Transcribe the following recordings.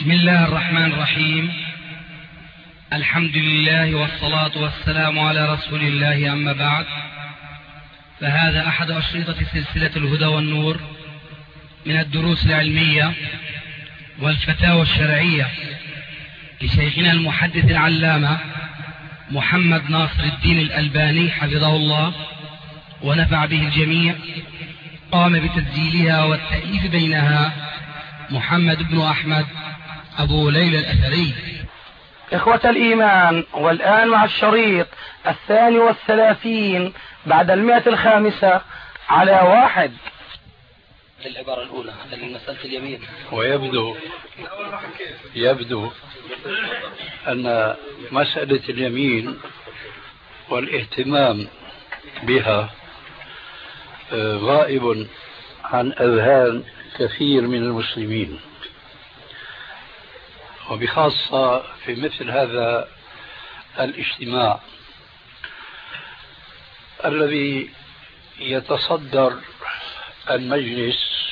بسم الله الرحمن الرحيم. الحمد لله والصلاة والسلام على رسول الله، أما بعد، فهذا أحد أشرطة سلسلة الهدى والنور من الدروس العلمية والفتاوى الشرعية لشيخنا المحدث العلامة محمد ناصر الدين الألباني حفظه الله ونفع به الجميع. قام بتسجيلها والتأليف بينها محمد بن أحمد أبو ليلى الأثري. إخوة الإيمان، والآن مع الشريط 32 بعد 105 على 1. العبارة الأولى مسألة اليمين. ويبدو أن مسألة اليمين والاهتمام بها غائب عن أذهان كثير من المسلمين، وبخاصة في مثل هذا الاجتماع الذي يتصدر المجلس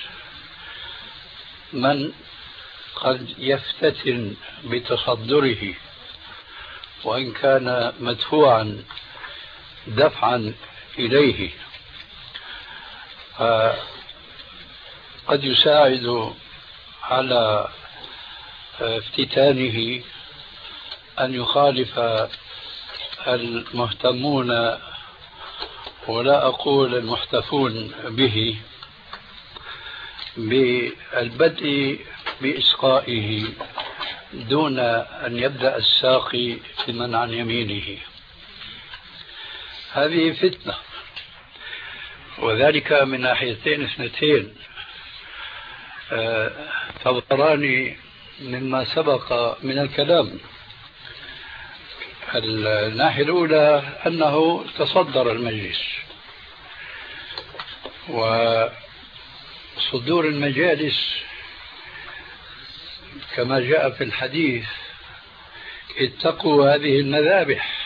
من قد يفتتن بتصدره وإن كان مدفوعا دفعا إليه، قد يساعد على افتتانه أن يخالف المهتمون ولا أقول المحتفون به بالبدء بإسقائه دون أن يبدأ الساقي بمن عن يمينه. هذه فتنة، وذلك من ناحيتين اثنتين تظهران مما سبق من الكلام. الناحية الأولى أنه تصدر المجلس، وصدور المجالس كما جاء في الحديث: اتقوا هذه المذابح.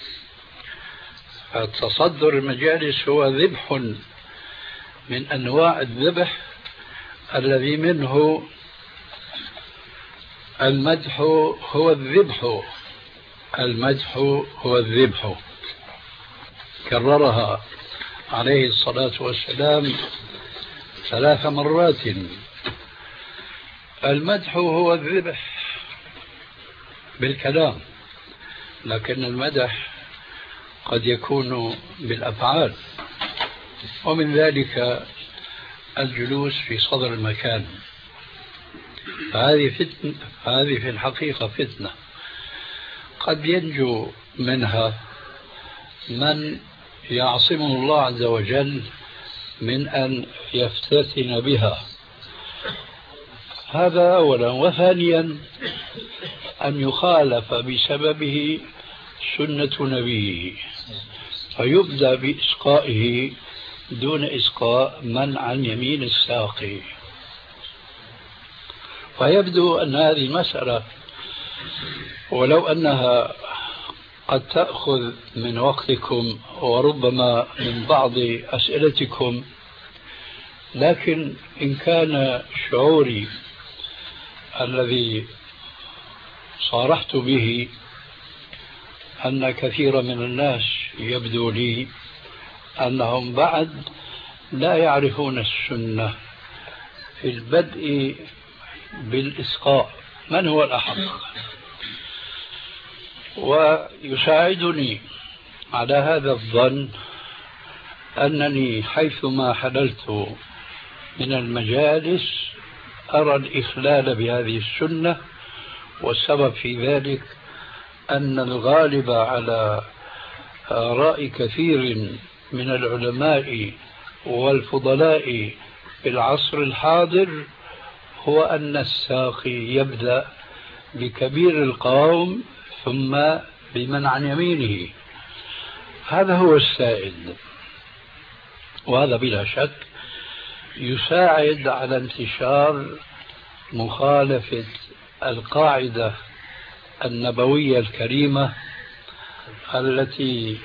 فتصدر المجالس هو ذبح من أنواع الذبح الذي منه المدح هو الذبح. المدح هو الذبح، كررها عليه الصلاة والسلام 3 مرات. المدح هو الذبح بالكلام، لكن المدح قد يكون بالأفعال، ومن ذلك الجلوس في صدر المكان. هذه في الحقيقة فتنة قد ينجو منها من يعصمه الله عز وجل من أن يفتتن بها. هذا أولا. وثانيا أن يخالف بسببه سنة نبيه فيبدأ بإسقائه دون إسقاء من عن يمين الساقي. فيبدو أن هذه المسألة ولو أنها قد تأخذ من وقتكم وربما من بعض أسئلتكم، لكن إن كان شعوري الذي صارحت به أن كثير من الناس يبدو لي أنهم بعد لا يعرفون السنة في البدء بالإسقاء من هو الأحق. ويساعدني على هذا الظن أنني حيثما حللت من المجالس أرى الإخلال بهذه السنة، والسبب في ذلك أن الغالب على رأي كثير من العلماء والفضلاء في العصر الحاضر هو أن الساقي يبدأ بكبير القوم ثم بمن عن يمينه. هذا هو السائد، وهذا بلا شك يساعد على انتشار مخالفة القاعدة النبوية الكريمة التي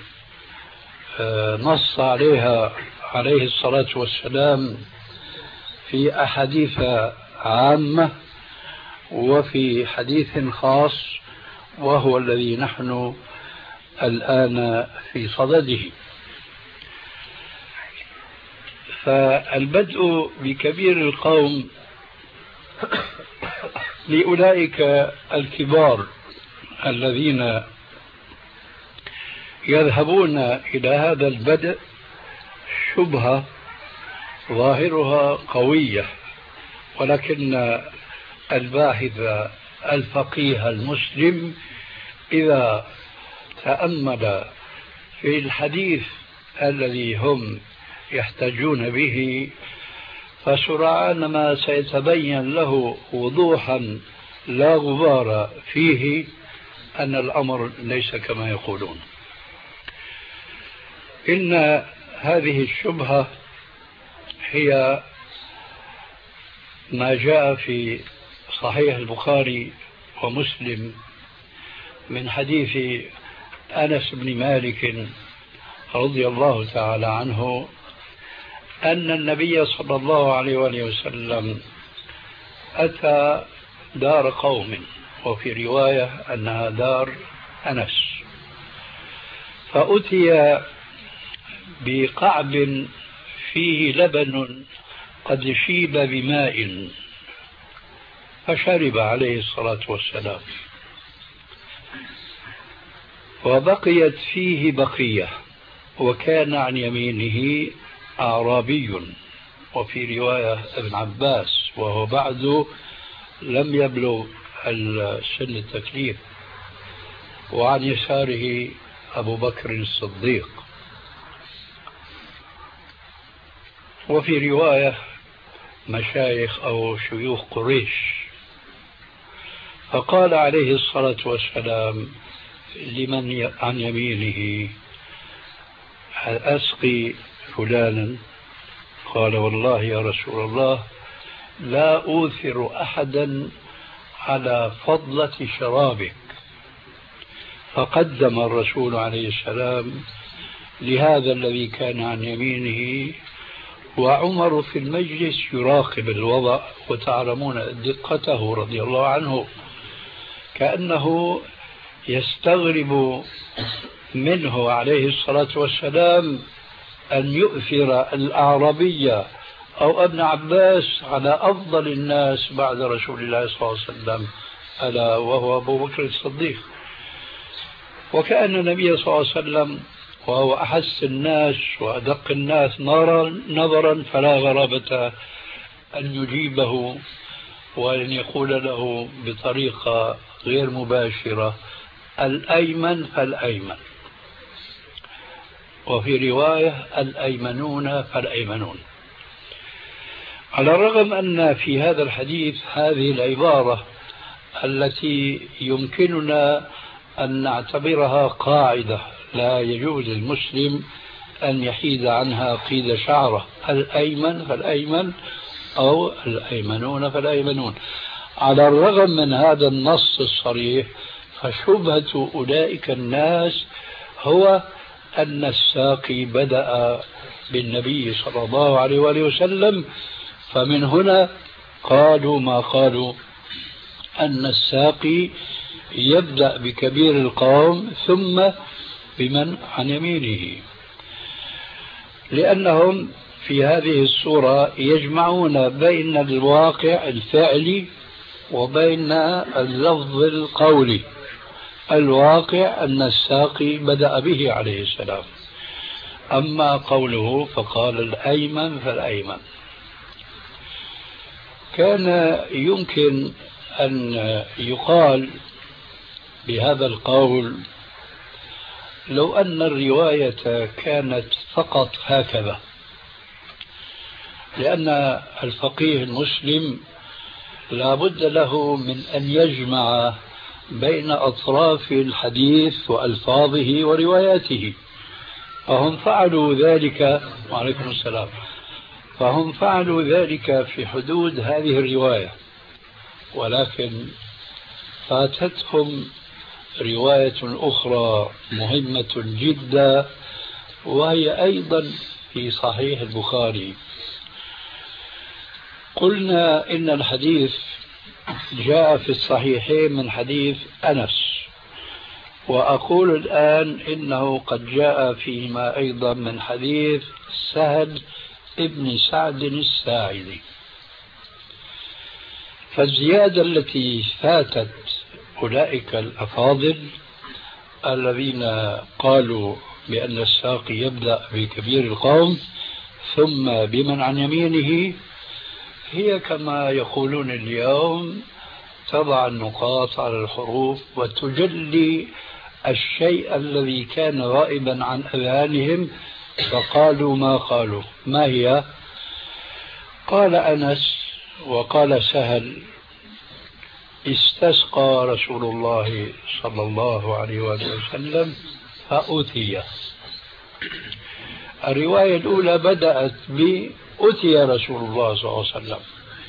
نص عليها عليه الصلاة والسلام في أحاديث عامة وفي حديث خاص وهو الذي نحن الآن في صدده. فالبدء بكبير القوم لأولئك الكبار الذين يذهبون إلى هذا البدء شبهة ظاهرها قوية، ولكن الباحث الفقيه المسلم إذا تأمل في الحديث الذي هم يحتجون به فسرعان ما سيتبين له وضوحا لا غبار فيه أن الأمر ليس كما يقولون. إن هذه الشبهة هي ما جاء في صحيح البخاري ومسلم من حديث أنس بن مالك رضي الله تعالى عنه أن النبي صلى الله عليه وآله وسلم أتى دار قوم، وفي رواية أنها دار أنس، فأتي بقعب فيه لبن قد شيب بماء فشرب عليه الصلاة والسلام، وبقيت فيه بقية، وكان عن يمينه أعرابي، وفي رواية ابن عباس وهو بعد لم يبلغ سن التكليف، وعن يساره أبو بكر الصديق، وفي رواية مشايخ أو شيوخ قريش. فقال عليه الصلاة والسلام لمن عن يمينه أسقي فلانا؟ قال والله يا رسول الله لا أوثر أحدا على فضلة شرابك. فقدم الرسول عليه السلام لهذا الذي كان عن يمينه، وعمر في المجلس يراقب الوضع، وتعلمون دقته رضي الله عنه، كأنه يستغرب منه عليه الصلاة والسلام أن يؤثر الأعرابي أو ابن عباس على أفضل الناس بعد رسول الله صلى الله عليه وسلم، ألا وهو أبو بكر الصديق. وكأن النبي صلى الله عليه وسلم وهو أحس الناس وأدق الناس نظرا فلا غرابة أن يجيبه وأن يقول له بطريقة غير مباشرة الأيمن فالأيمن، وفي رواية الأيمنون فالأيمنون. على الرغم أن في هذا الحديث هذه العبارة التي يمكننا أن نعتبرها قاعدة لا يجوز للمسلم أن يحيد عنها قيد شعره، الأيمن فالأيمن أو الأيمنون فالأيمنون. على الرغم من هذا النص الصريح فشبهة أولئك الناس هو أن الساقي بدأ بالنبي صلى الله عليه وآله وسلم، فمن هنا قالوا ما قالوا أن الساقي يبدأ بكبير القوم ثم بمن عن يمينه، لأنهم في هذه الصورة يجمعون بين الواقع الفعلي وبين اللفظ القولي. الواقع أن الساقي بدأ به عليه السلام، أما قوله فقال الأيمن فالأيمن. كان يمكن أن يقال بهذا القول لو أن الرواية كانت فقط هكذا، لأن الفقيه المسلم لا بد له من أن يجمع بين أطراف الحديث وألفاظه ورواياته، فهم فعلوا ذلك. وعليكم السلام. فهم فعلوا ذلك في حدود هذه الرواية، ولكن فاتتهم رواية أخرى مهمة جدا، وهي أيضا في صحيح البخاري. قلنا إن الحديث جاء في الصحيحين من حديث أنس، وأقول الآن إنه قد جاء فيما أيضا من حديث سهل ابن سعد الساعدي. فالزيادة التي فاتت أولئك الأفاضل الذين قالوا بأن الساقي يبدأ بكبير القوم ثم بمن عن يمينه، هي كما يقولون اليوم تضع النقاط على الحروف وتجلي الشيء الذي كان غائبا عن أذهانهم فقالوا ما قالوا. ما هي؟ قال أنس وقال سهل: استسقى رسول الله صلى الله عليه وسلم فأتي. الرواية الأولى بدأت بأتي رسول الله صلى الله عليه وسلم،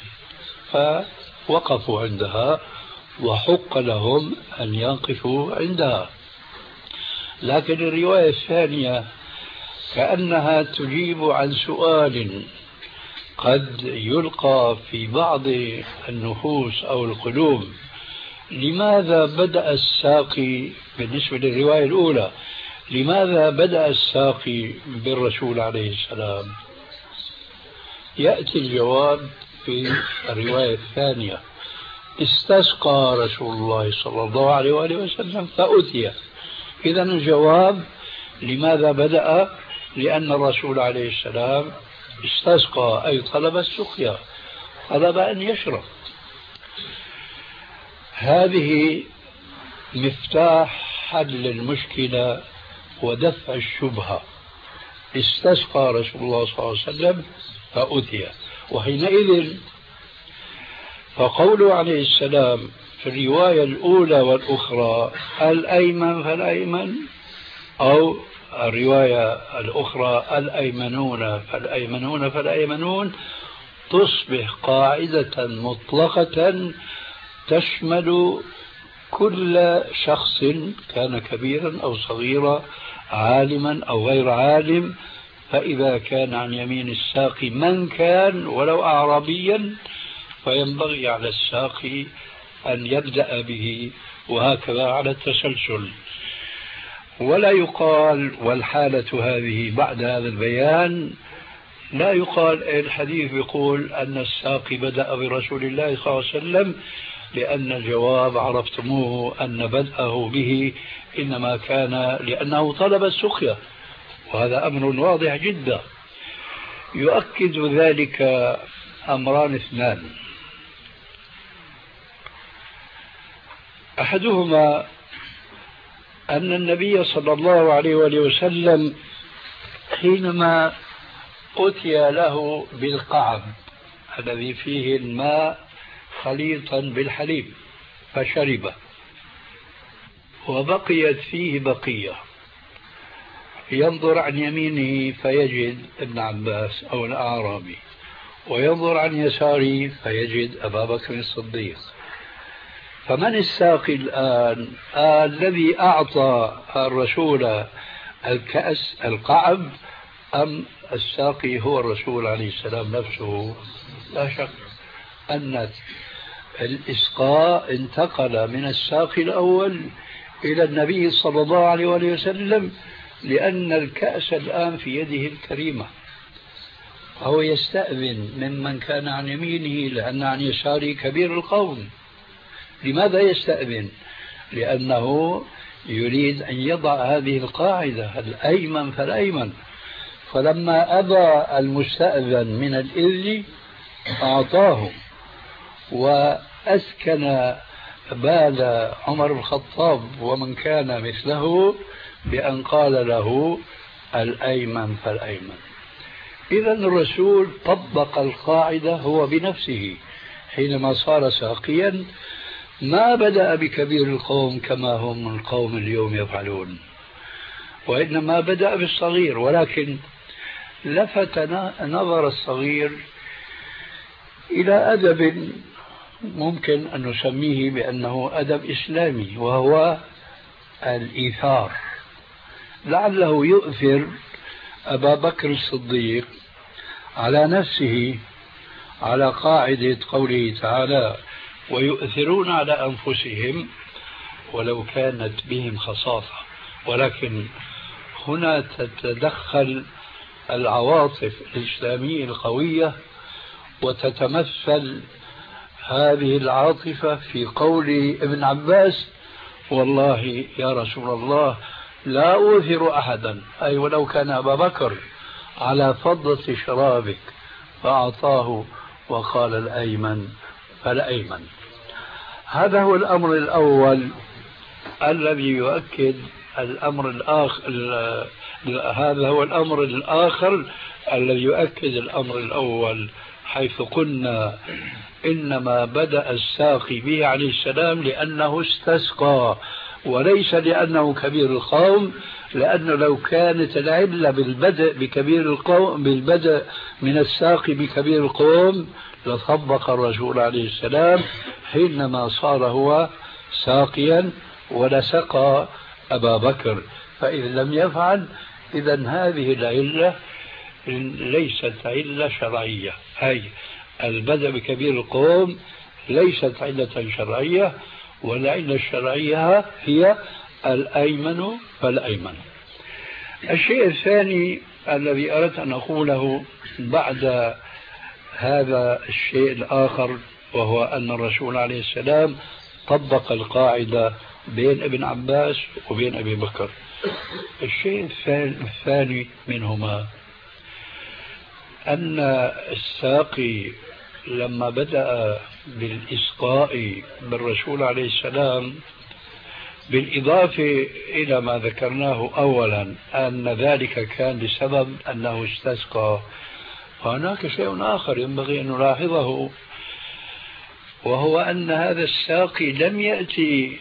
فوقفوا عندها وحق لهم أن يقفوا عندها. لكن الرواية الثانية كأنها تجيب عن سؤال قد يلقى في بعض النفوس أو القلوب: لماذا بدأ الساقي بالنسبة للرواية الأولى، لماذا بدأ الساقي بالرسول عليه السلام؟ يأتي الجواب في الرواية الثانية: استسقى رسول الله صلى الله عليه وآله وسلم فأتي. إذا الجواب لماذا بدأ؟ لأن الرسول عليه السلام استسقى، أي طلب السقيا، طلب أن يشرب. هذه مفتاح حل المشكلة ودفع الشبهة. استسقى رسول الله صلى الله عليه وسلم فأتي، وحينئذ فقوله عليه السلام في الرواية الأولى والأخرى الأيمن فالأيمن، أو الرواية الأخرى الأيمنون فالأيمنون فالأيمنون، تصبح قاعدة مطلقة تشمل كل شخص كان كبيرا أو صغيرا، عالما أو غير عالم. فإذا كان عن يمين الساقي من كان ولو أعرابيا فينبغي على الساقي أن يبدأ به، وهكذا على التسلسل. ولا يقال والحالة هذه بعد هذا البيان لا يقال الحديث يقول أن الساقي بدأ برسول الله صلى الله عليه وسلم، لأن الجواب عرفتموه أن بدأه به إنما كان لأنه طلب السقيا، وهذا أمر واضح جدا. يؤكد ذلك أمران اثنان: أحدهما أن النبي صلى الله عليه وآله وسلم حينما أتي له بالقعب الذي فيه الماء خليطا بالحليب فشربه، وبقيت فيه بقية، ينظر عن يمينه فيجد ابن عباس أو الأعرابي، وينظر عن يساره فيجد أبا بكر الصديق. فمن الساقي الآن؟ الذي أعطى الرسول الكأس القعب أم الساقي هو الرسول عليه السلام نفسه؟ لا شك أن الإسقاء انتقل من الساقي الأول إلى النبي صلى الله عليه وسلم، لأن الكأس الآن في يده الكريمة، فهو يستأذن ممن كان عن يمينه لأن عن يساره كبير القوم. لماذا يستأذن؟ لأنه يريد أن يضع هذه القاعدة الأيمن فالأيمن. فلما أبى المستأذن من الإذن أعطاه، وأسكن بال عمر بن الخطاب ومن كان مثله بأن قال له الأيمن فالأيمن. إذا الرسول طبق القاعدة هو بنفسه حينما صار ساقيا، ما بدأ بكبير القوم كما هم القوم اليوم يفعلون، وإنما بدأ بالصغير، ولكن لفت نظر الصغير إلى أدب ممكن أن نسميه بأنه أدب إسلامي، وهو الإيثار. لعله يؤثر أبا بكر الصديق على نفسه على قاعدة قوله تعالى: ويؤثرون على أنفسهم ولو كانت بهم خصاصة، ولكن هنا تتدخل العواطف الإسلامية القوية، وتتمثل هذه العاطفة في قول ابن عباس: والله يا رسول الله لا أؤثر أحدا، أي ولو كان أبا بكر، على فضة شرابك، فأعطاه وقال الأيمن فالأيمن. هذا هو الأمر الأول الذي يؤكد الأمر الآخر. هذا هو الأمر الآخر الذي يؤكد الأمر الأول، حيث قلنا إنما بدأ الساقي به عليه السلام لأنه استسقى، وليس لأنه كبير القوم، لأنه لو كانت العلة بالبدء بكبير القوم، بالبدء من الساقي بكبير القوم، لطبق الرسول عليه السلام حينما صار هو ساقيا ولسقى أبا بكر. فإذا لم يفعل، إذا هذه العلة ليست علة شرعية، أي البدء بكبير القوم ليست علة شرعية، والعلة الشرعية هي الأيمن فالأيمن. الشيء الثاني الذي أردت أن أقوله بعد هذا الشيء الآخر، وهو أن الرسول عليه السلام طبق القاعدة بين ابن عباس وبين أبي بكر. الشيء الثاني منهما أن الساقي لما بدأ بالإسقاء بالرسول عليه السلام، بالإضافة إلى ما ذكرناه أولا أن ذلك كان لسبب أنه استسقى، فهناك شيء آخر ينبغي أن نلاحظه، وهو أن هذا الساقي لم يأتي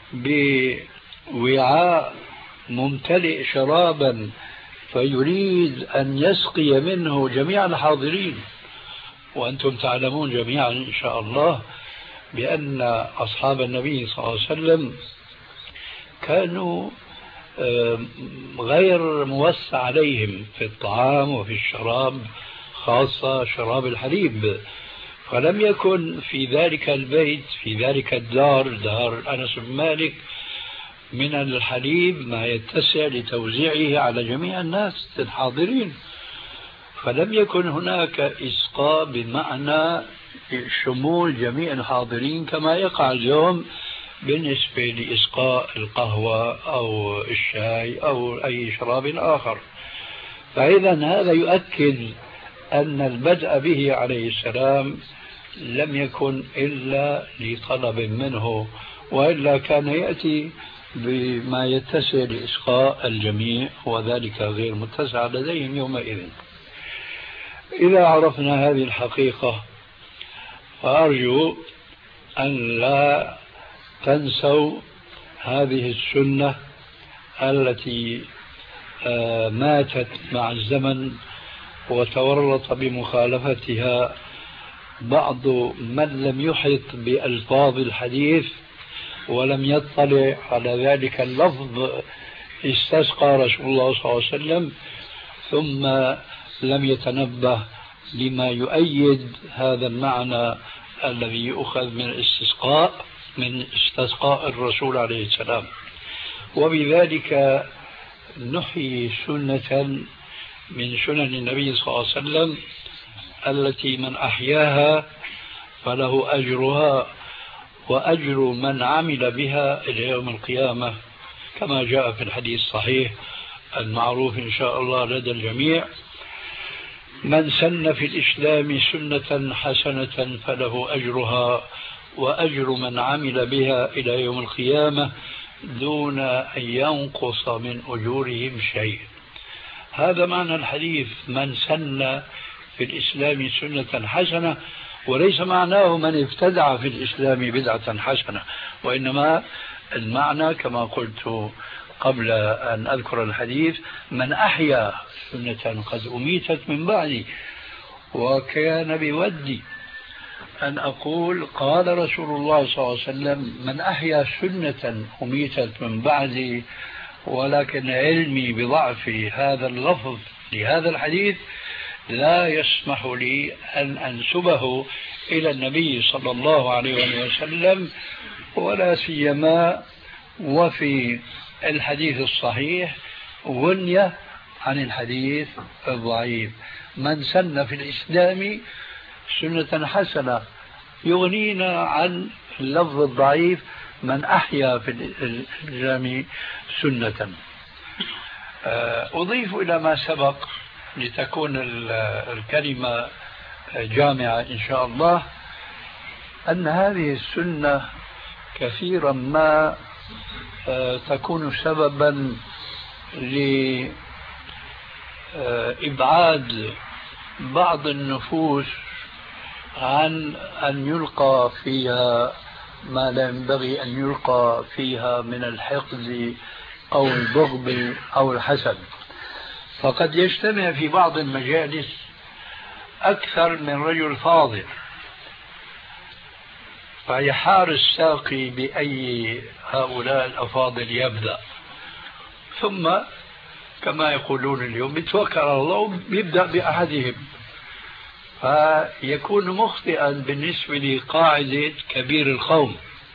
بوعاء ممتلئ شرابا فيريد أن يسقي منه جميع الحاضرين. وأنتم تعلمون جميعا إن شاء الله بأن أصحاب النبي صلى الله عليه وسلم كانوا غير موسع عليهم في الطعام وفي الشراب، خاصة شراب الحليب، فلم يكن في ذلك البيت، في ذلك الدار، دار أنس بن مالك، من الحليب ما يتسع لتوزيعه على جميع الناس الحاضرين. فلم يكن هناك إسقاء بمعنى شمول جميع الحاضرين كما يقع اليوم بالنسبة لإسقاء القهوة أو الشاي أو أي شراب آخر. فإذا هذا يؤكد أن البدء به عليه السلام لم يكن إلا لطلب منه، وإلا كان يأتي بما يتسع لإسقاء الجميع، وذلك غير متسع لديهم يومئذ. إذا عرفنا هذه الحقيقة، فأرجو أن لا تنسوا هذه السنة التي ماتت مع الزمن وتورط بمخالفتها بعض من لم يحط بألفاظ الحديث ولم يطلع على ذلك اللفظ. استسقى رسول الله صلى الله عليه وسلم ثم لم يتنبه لما يؤيد هذا المعنى الذي يؤخذ من الاستسقاء، من استسقاء الرسول عليه السلام. وبذلك نحيي سنة من سنن النبي صلى الله عليه وسلم التي من أحياها فله أجرها وأجر من عمل بها إلى يوم القيامة، كما جاء في الحديث الصحيح المعروف إن شاء الله لدى الجميع: من سن في الإسلام سنة حسنة فله أجرها وأجر من عمل بها إلى يوم القيامة دون أن ينقص من أجورهم شيء. هذا معنى الحديث: من سن في الإسلام سنة حسنة، وليس معناه من ابتدع في الإسلام بدعة حسنة، وإنما المعنى كما قلت قبل أن أذكر الحديث: من أحيا سنة قد أميتت من بعدي. وكان بودي أن أقول قال رسول الله صلى الله عليه وسلم: من أحيا سنة أميتت من بعدي، ولكن علمي بضعف هذا اللفظ لهذا الحديث لا يسمح لي أن أنسبه إلى النبي صلى الله عليه وسلم، ولا سيما وفي الحديث الصحيح غنية عن الحديث الضعيف. من سن في الإسلام سنة حسنة يغنينا عن اللفظ الضعيف، من أحيا في الإسلام سنة. أضيف إلى ما سبق لتكون الكلمة جامعة إن شاء الله، أن هذه السنة كثيرا ما تكون سببا لإبعاد بعض النفوس عن أن يلقى فيها ما لا ينبغي أن يلقى فيها من الحقد أو البغض أو الحسد. فقد يجتمع في بعض المجالس أكثر من رجل فاضل، فيحار الساقي بأي هؤلاء الأفاضل يبدأ، ثم كما يقولون اليوم يتوكل على الله ويبدأ بأحدهم، فيكون مخطئا بالنسبة لقاعدة كبير القوم،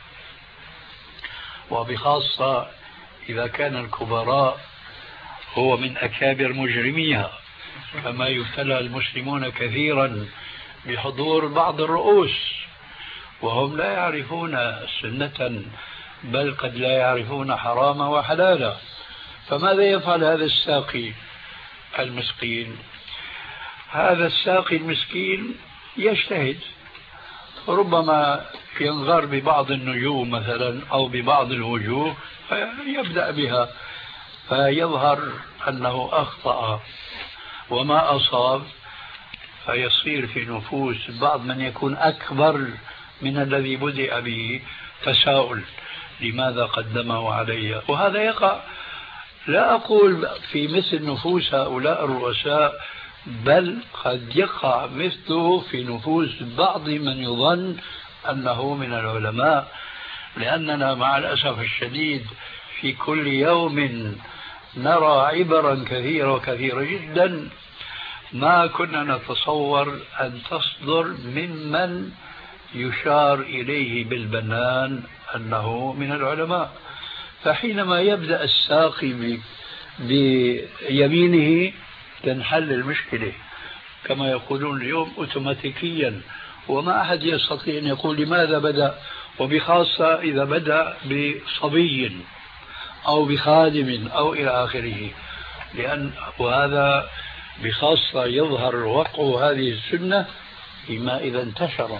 وبخاصة إذا كان الكبراء هو من أكابر مجرميها، كما يبتلى المسلمون كثيرا بحضور بعض الرؤوس وهم لا يعرفون سنة، بل قد لا يعرفون حراما وحلالا. فماذا يفعل هذا الساقي المسكين؟ هذا الساقي المسكين يجتهد، ربما ينغر ببعض النجوم مثلا أو ببعض الوجوه فيبدأ بها، فيظهر أنه أخطأ وما أصاب، فيصير في نفوس بعض من يكون أكبر من الذي بدأ به تساؤل لماذا قدمه علي. وهذا يقع، لا أقول في مثل نفوس هؤلاء الرؤساء، بل قد يقع مثله في نفوس بعض من يظن أنه من العلماء، لأننا مع الأسف الشديد في كل يوم نرى عبرا كثيرة جدا ما كنا نتصور أن تصدر ممن يشار إليه بالبنان أنه من العلماء. فحينما يبدأ الساقي بيمينه تنحل المشكلة كما يقولون اليوم أوتوماتيكيا، وما أحد يستطيع أن يقول لماذا بدأ، وبخاصة إذا بدأ بصبي أو بخادم أو إلى آخره، وهذا بخاصة يظهر وقع هذه السنة فيما إذا انتشر.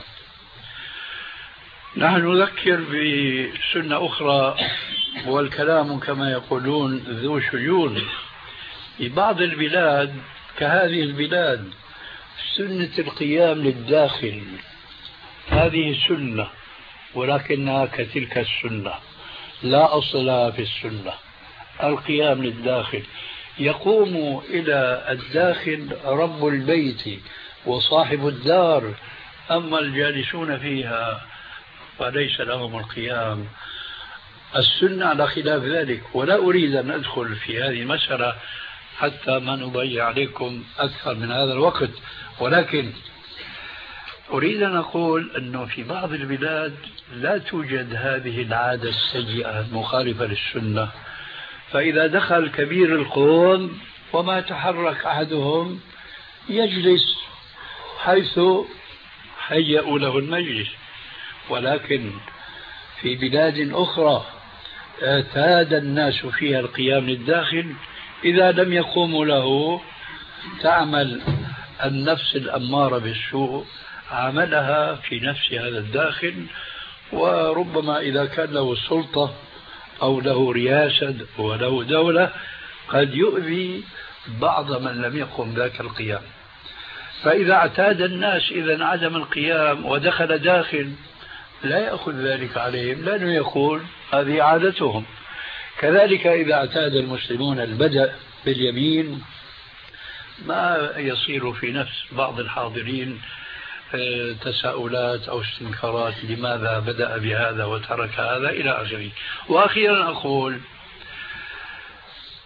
نحن نذكر بسنة أخرى، والكلام كما يقولون ذو شجون. في بعض البلاد كهذه البلاد سنة القيام للداخل، هذه سنة ولكنها كتلك السنة لا أصل لها في السنة. القيام للداخل يقوم إلى الداخل رب البيت وصاحب الدار، أما الجالسون فيها فليس لهم القيام. السنة على خلاف ذلك، ولا أريد أن أدخل في هذه المسألة حتى ما نضيع عليكم أكثر من هذا الوقت، ولكن أريد أن أقول أنه في بعض البلاد لا توجد هذه العادة السيئة المخالفة للسنة، فإذا دخل كبير القوم وما تحرك أحدهم يجلس حيث هيئوا له المجلس. ولكن في بلاد أخرى اعتاد الناس فيها القيام للداخل، إذا لم يقوموا له تعمل النفس الأمارة بالسوء عملها في نفس هذا الداخل، وربما إذا كان له سلطة أو له رياسة وله دولة قد يؤذي بعض من لم يقم ذاك القيام. فإذا اعتاد الناس إذا عدم القيام ودخل داخل لا يأخذ ذلك عليهم، لأنه يقول هذه عادتهم. كذلك إذا اعتاد المسلمون البدء باليمين ما يصير في نفس بعض الحاضرين تساؤلات أو استنكارات لماذا بدأ بهذا وترك هذا إلى آخره. وأخيرا أقول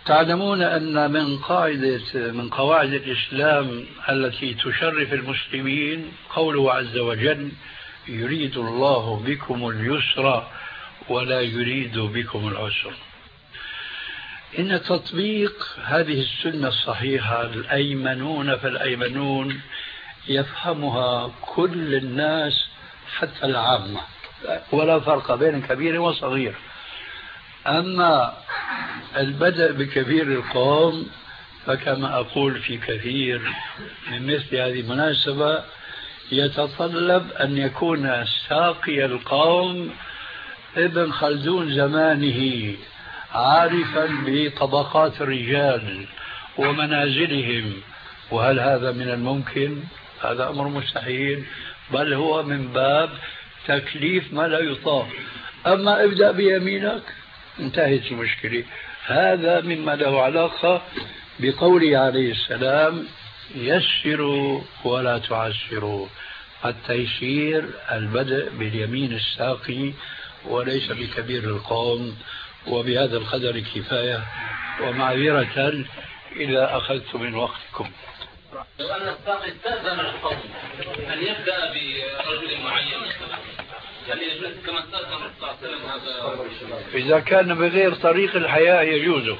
تعلمون أن من قواعد الإسلام التي تشرف المسلمين قوله عز وجل: يريد الله بكم اليسر ولا يريد بكم العسر. إن تطبيق هذه السنة الصحيحة الأيمنون فالأيمنون يفهمها كل الناس حتى العامة، ولا فرق بين كبير وصغير. أما البدء بكبير القوم فكما أقول في كثير من مثل هذه المناسبة يتطلب أن يكون ساقي القوم ابن خلدون زمانه، عارفا بطبقات الرجال ومنازلهم. وهل هذا من الممكن؟ هذا أمر مستحيل، بل هو من باب تكليف ما لا يطاق. أما ابدأ بيمينك انتهت المشكلة. هذا مما له علاقة بقوله عليه السلام: يسروا ولا تعسروا. التيسير البدء باليمين الساقي وليس بكبير القوم. وبهذا القدر كفاية، ومعذرة إذا أخذت من وقتكم. لو أن الساقي استأذن القوم أن يبدأ برجل معين يعني يجوز كما استأذن الرسول هذا؟ إذا كان بغير طريق الحياة يجوز.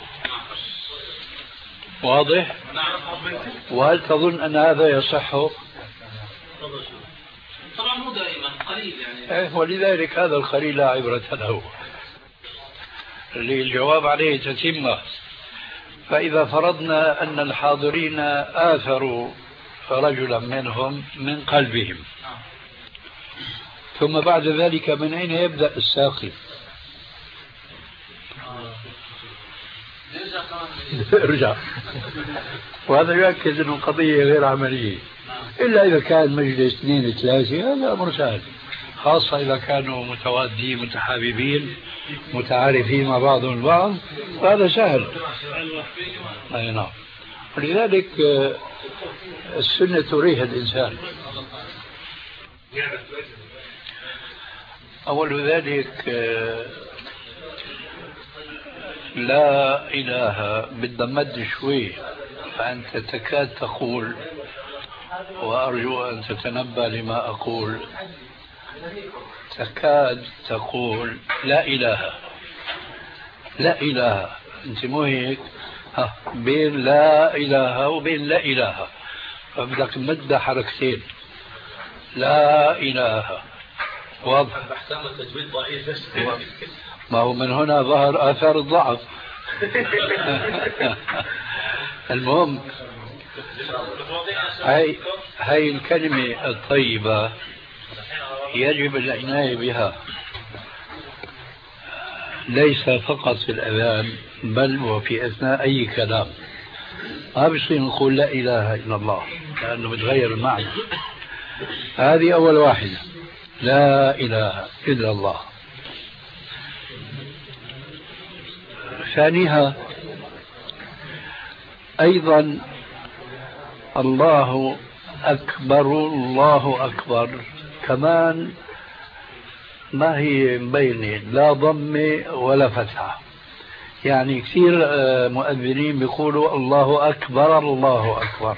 واضح؟ وهل تظن أن هذا يصح؟ طبعا مو دائما، قليل يعني. ولذلك هذا القليل لا عبرة له. اللي الجواب عليه تتمة. فإذا فرضنا أن الحاضرين آثروا رجلا منهم من قلبهم، ثم بعد ذلك من أين يبدأ الساقي؟ ارجع. وهذا يؤكد أن القضية غير عملية، إلا إذا كان مجلس 2 3 هذا أمر سهل، خاصة إذا كانوا متوادين متحاببين متعارفين مع بعضهم البعض، هذا سهل. أي نعم. ولذلك السنة تريح الإنسان. أول ذلك لا إله بدنا مد شوي، فأنت تكاد تقول، وأرجو أن تتنبه لما أقول، تكاد تقول لا إله. لا إله أنت مو هيك؟ بين لا إله وبين لا إله، فبدك تمد حركتين. لا إله واضح. ما هو من هنا ظهر آثار الضعف. المهم هاي الكلمة الطيبة يجب العناية بها، ليس فقط في الأذان بل وفي أثناء أي كلام. ما بصير نقول لا إله إلا الله لأنه بتغير المعنى. هذه أول واحدة، لا إله إلا الله. ثانيها أيضا الله أكبر. الله أكبر كمان ما هي مبينة، لا ضمة ولا فتحة. يعني كثير مؤذنين بيقولوا الله أكبر الله أكبر،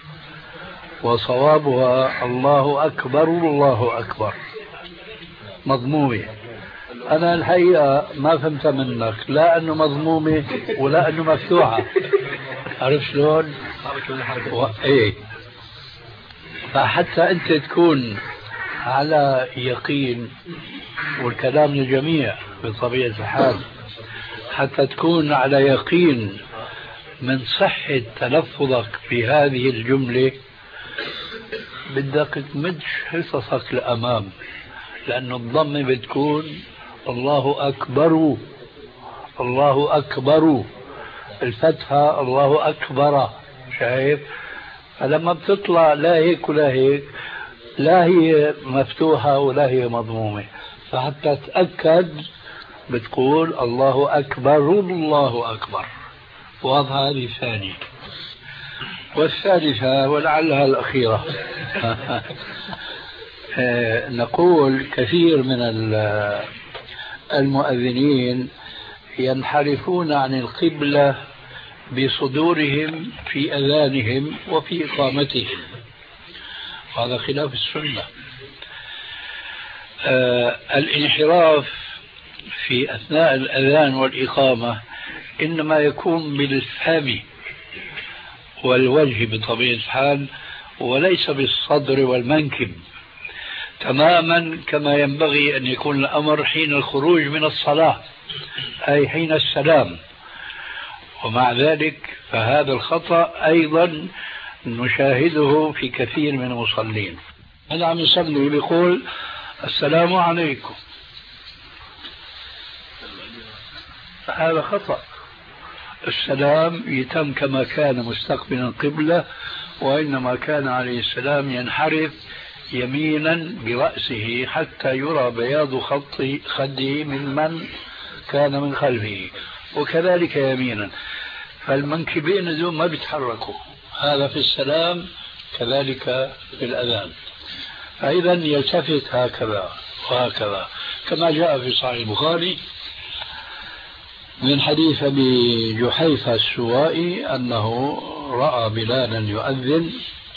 وصوابها الله أكبر الله أكبر مضمومة. أنا الحقيقة ما فهمت منك، لا أنه مضمومة ولا أنه مفتوحة. عرف شلون؟ إيه. فحتى أنت تكون على يقين، والكلام للجميع بطبيعة الحال، حتى تكون على يقين من صحة تلفظك بهذه الجملة بدك تمد حصصك لأمام، لأن الضمة بتكون الله أكبر الله أكبر، الفتحة الله أكبر. شايف؟ فلما بتطلع لا هيك ولا هيك، لا هي مفتوحة ولا هي مضمومة، فحتى تتأكد بتقول الله أكبر الله أكبر. واضح؟ هذه الثانية. والثالثة ولعلها الأخيرة نقول كثير من المؤذنين ينحرفون عن القبلة بصدورهم في أذانهم وفي إقامتهم، هذا خلاف السنة. الانحراف في أثناء الأذان والإقامة إنما يكون بالفم والوجه بطبيعة الحال، وليس بالصدر والمنكب، تماما كما ينبغي أن يكون الأمر حين الخروج من الصلاة، أي حين السلام. ومع ذلك فهذا الخطأ أيضا نشاهده في كثير من المصلين. أنا عم يصلي بيقول السلام عليكم، هذا خطأ. السلام يتم كما كان مستقبلا قبلة، وإنما كان عليه السلام ينحرف يمينا برأسه حتى يرى بياض خده من كان من خلفه، وكذلك يمينا، فالمنكبين دول ما بيتحركوا، هذا في السلام كذلك في الأذان. فإذا يلتفت هكذا وهكذا، كما جاء في صحيح البخاري من حديث أبي جحيفة السوائي أنه رأى بلالا يؤذن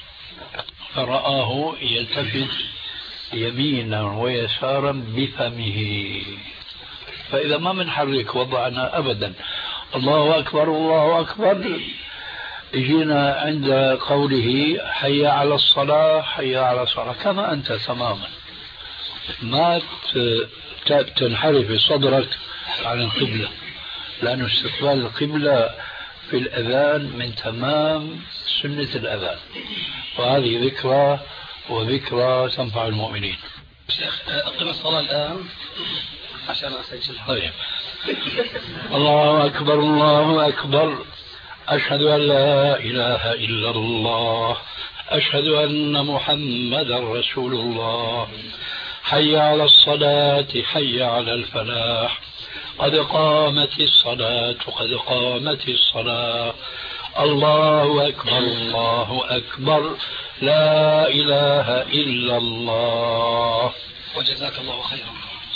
فرآه يلتفت يمينا ويسارا بفمه، فإذا ما منحرك وضعنا أبدا الله أكبر الله أكبر، جينا عند قوله حي على الصلاة حي على الصلاة كما أنت تماما، ما تنحرف صدرك عن القبلة، لأن استقبال القبلة في الأذان من تمام سنة الأذان، وهذه ذكرى وذكرى تنفع المؤمنين. شيخ أقم الصلاة الآن عشان أسجلها. طيب. الله أكبر الله أكبر، أشهد أن لا إله إلا الله، أشهد أن محمدا رسول الله، حي على الصلاة حي على الفلاح، قد قامت الصلاة قد قامت الصلاة، الله أكبر الله أكبر، لا إله إلا الله. وجزاك الله خيرا.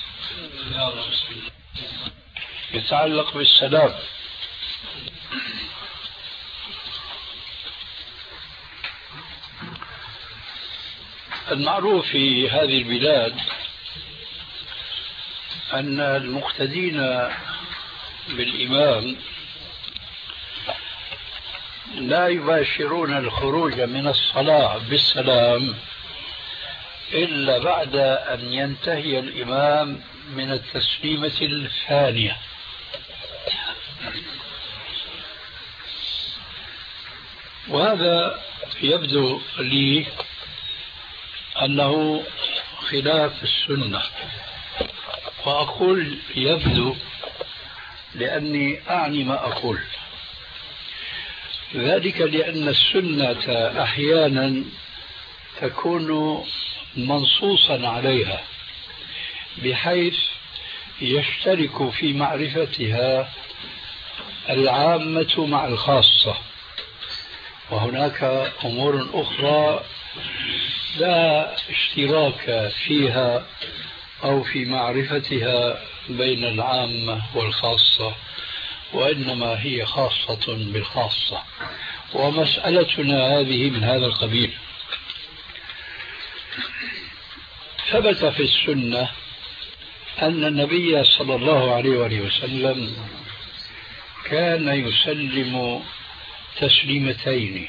يتعلق بالسلام. المعروف في هذه البلاد أن المقتدين بالإمام لا يباشرون الخروج من الصلاة بالسلام إلا بعد أن ينتهي الإمام من التسليمة الثانية. وهذا يبدو لي أنه خلاف السنة، وأقول يبدو لأني أعني ما أقول، ذلك لأن السنة أحيانا تكون منصوصا عليها بحيث يشترك في معرفتها العامة مع الخاصة، وهناك أمور أخرى لا اشتراك فيها أو في معرفتها بين العامة والخاصة، وإنما هي خاصة بالخاصة، ومسألتنا هذه من هذا القبيل. ثبت في السنة أن النبي صلى الله عليه وآله وسلم كان يسلم تسليمتين،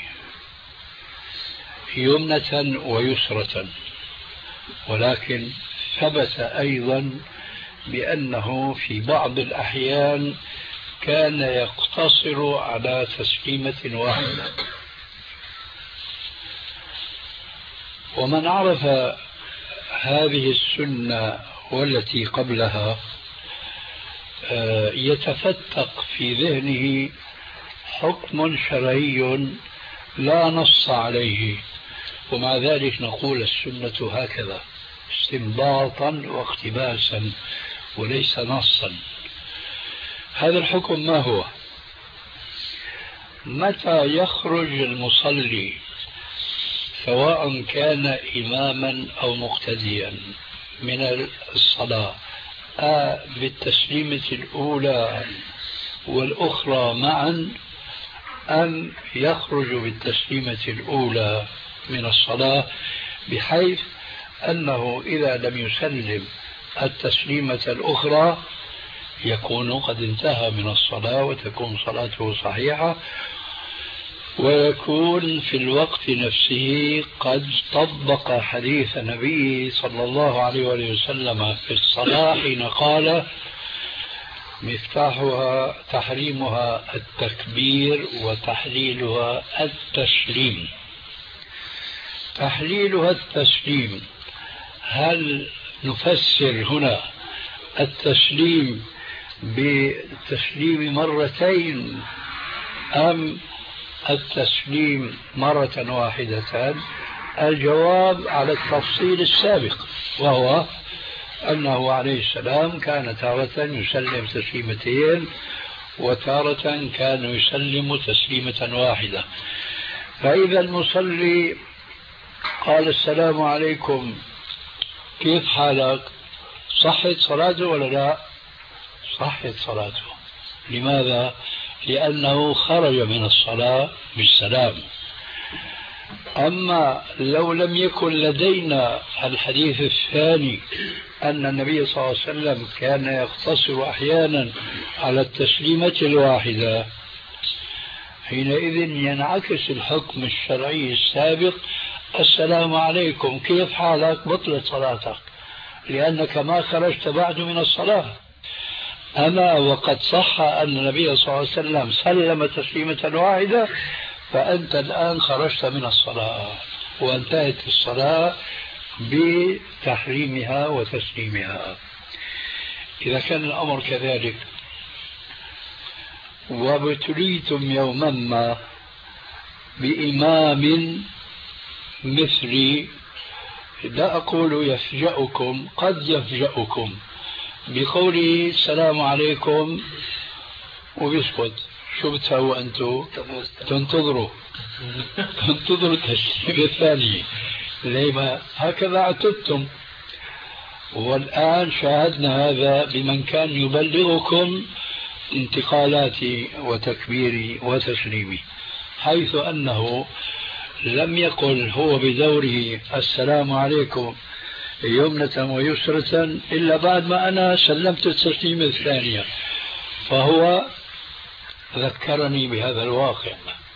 يمنة ويسرة، ولكن ثبت أيضا بأنه في بعض الأحيان كان يقتصر على تسليمة واحدة. ومن عرف هذه السنة والتي قبلها يتفتق في ذهنه حكم شرعي لا نص عليه، ومع ذلك نقول السنة هكذا استنباطا واقتباسا وليس نصا. هذا الحكم ما هو؟ متى يخرج المصلي سواء كان إماما أو مقتديا من الصلاة بالتسليمة الأولى والأخرى معا، أم يخرج بالتسليمة الأولى من الصلاة، بحيث أنه إذا لم يسلم التسليمة الأخرى يكون قد انتهى من الصلاة وتكون صلاته صحيحة، ويكون في الوقت نفسه قد طبق حديث النبي صلى الله عليه وسلم في الصلاة حين قال: مفتاحها تحريمها التكبير وتحليلها التسليم. تحليلها التسليم، هل نفسر هنا التسليم بالتسليم مرتين أم التسليم مرة واحدة؟ الجواب على التفصيل السابق، وهو أنه عليه السلام كان تارة يسلم تسليمتين وتارة كان يسلم تسليمة واحدة. فإذا المصلي قال: السلام عليكم، كيف حالك؟ صحت صلاته ولا لا؟ صحت صلاته. لماذا؟ لأنه خرج من الصلاة بالسلام. أما لو لم يكن لدينا الحديث الثاني أن النبي صلى الله عليه وسلم كان يقتصر أحيانا على التسليمة الواحدة، حينئذ ينعكس الحكم الشرعي السابق: السلام عليكم، كيف حالك؟ بطلت صلاتك، لأنك ما خرجت بعد من الصلاة. أما وقد صح أن النبي صلى الله عليه وسلم سلم تسليمة واحدة، فأنت الآن خرجت من الصلاة وانتهت الصلاة بتحريمها وتسليمها. إذا كان الأمر كذلك وابتليتم يوما ما بإمام مثلي، لا أقول يفجأكم، قد يفجأكم بقوله السلام عليكم وبيسكت، شو بتسووا أنتم؟ تنتظروا التسليم الثاني، لما هكذا اعتدتم. والآن شاهدنا هذا بمن كان يبلغكم انتقالاتي وتكبيري وتسليمي، حيث أنه لم يقل هو بدوره السلام عليكم يمنة ويسرة إلا بعد ما أنا سلمت التسليمة الثانية. فهو ذكرني بهذا الواقع،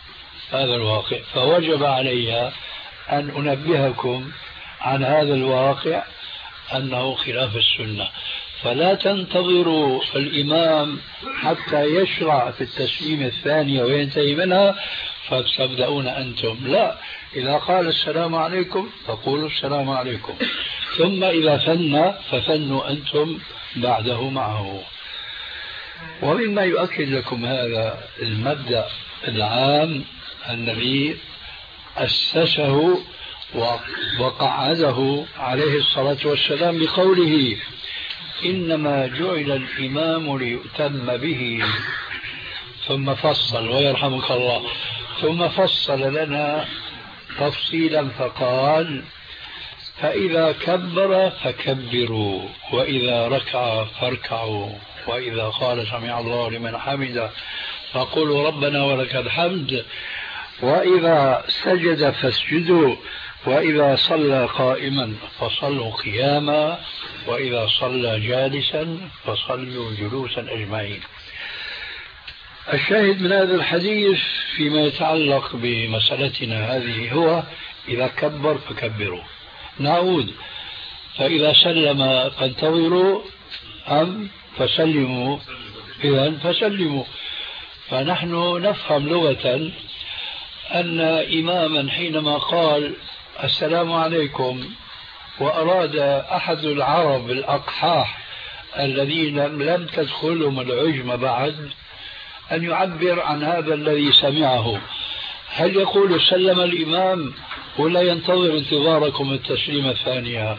فوجب علي أن أنبهكم عن هذا الواقع أنه خلاف السنة. فلا تنتظروا الإمام حتى يشرع في التسليم الثانية وينتهي منها فتبدأون أنتم، لا، إذا قال السلام عليكم فقولوا السلام عليكم، ثم إذا ثنى فثنوا أنتم بعده معه. ومما يؤكد لكم هذا المبدأ العام النبي أسسه وقعده عليه الصلاة والسلام بقوله: إنما جعل الإمام ليؤتم به. ثم فصل، ويرحمك الله، ثم فصل لنا تفصيلا فقال: فإذا كبر فكبروا، وإذا ركع فاركعوا، وإذا قال سمع الله لمن حمده فقولوا ربنا ولك الحمد، وإذا سجد فاسجدوا، وإذا صلى قائما فصلوا قياما، وإذا صلى جالسا فصلوا جلوسا أجمعين. الشاهد من هذا الحديث فيما يتعلق بمسألتنا هذه هو: إذا كبر فكبروا. نعود: فإذا سلم فانتظروا أم فسلموا؟ إذن فسلموا. فنحن نفهم لغة أن إماما حينما قال السلام عليكم وأراد أحد العرب الأقحاح الذين لم تدخلهم العجم بعد أن يعبر عن هذا الذي سمعه، هل يقول سلم الإمام ولا ينتظر انتظاركم التسليم الثانية؟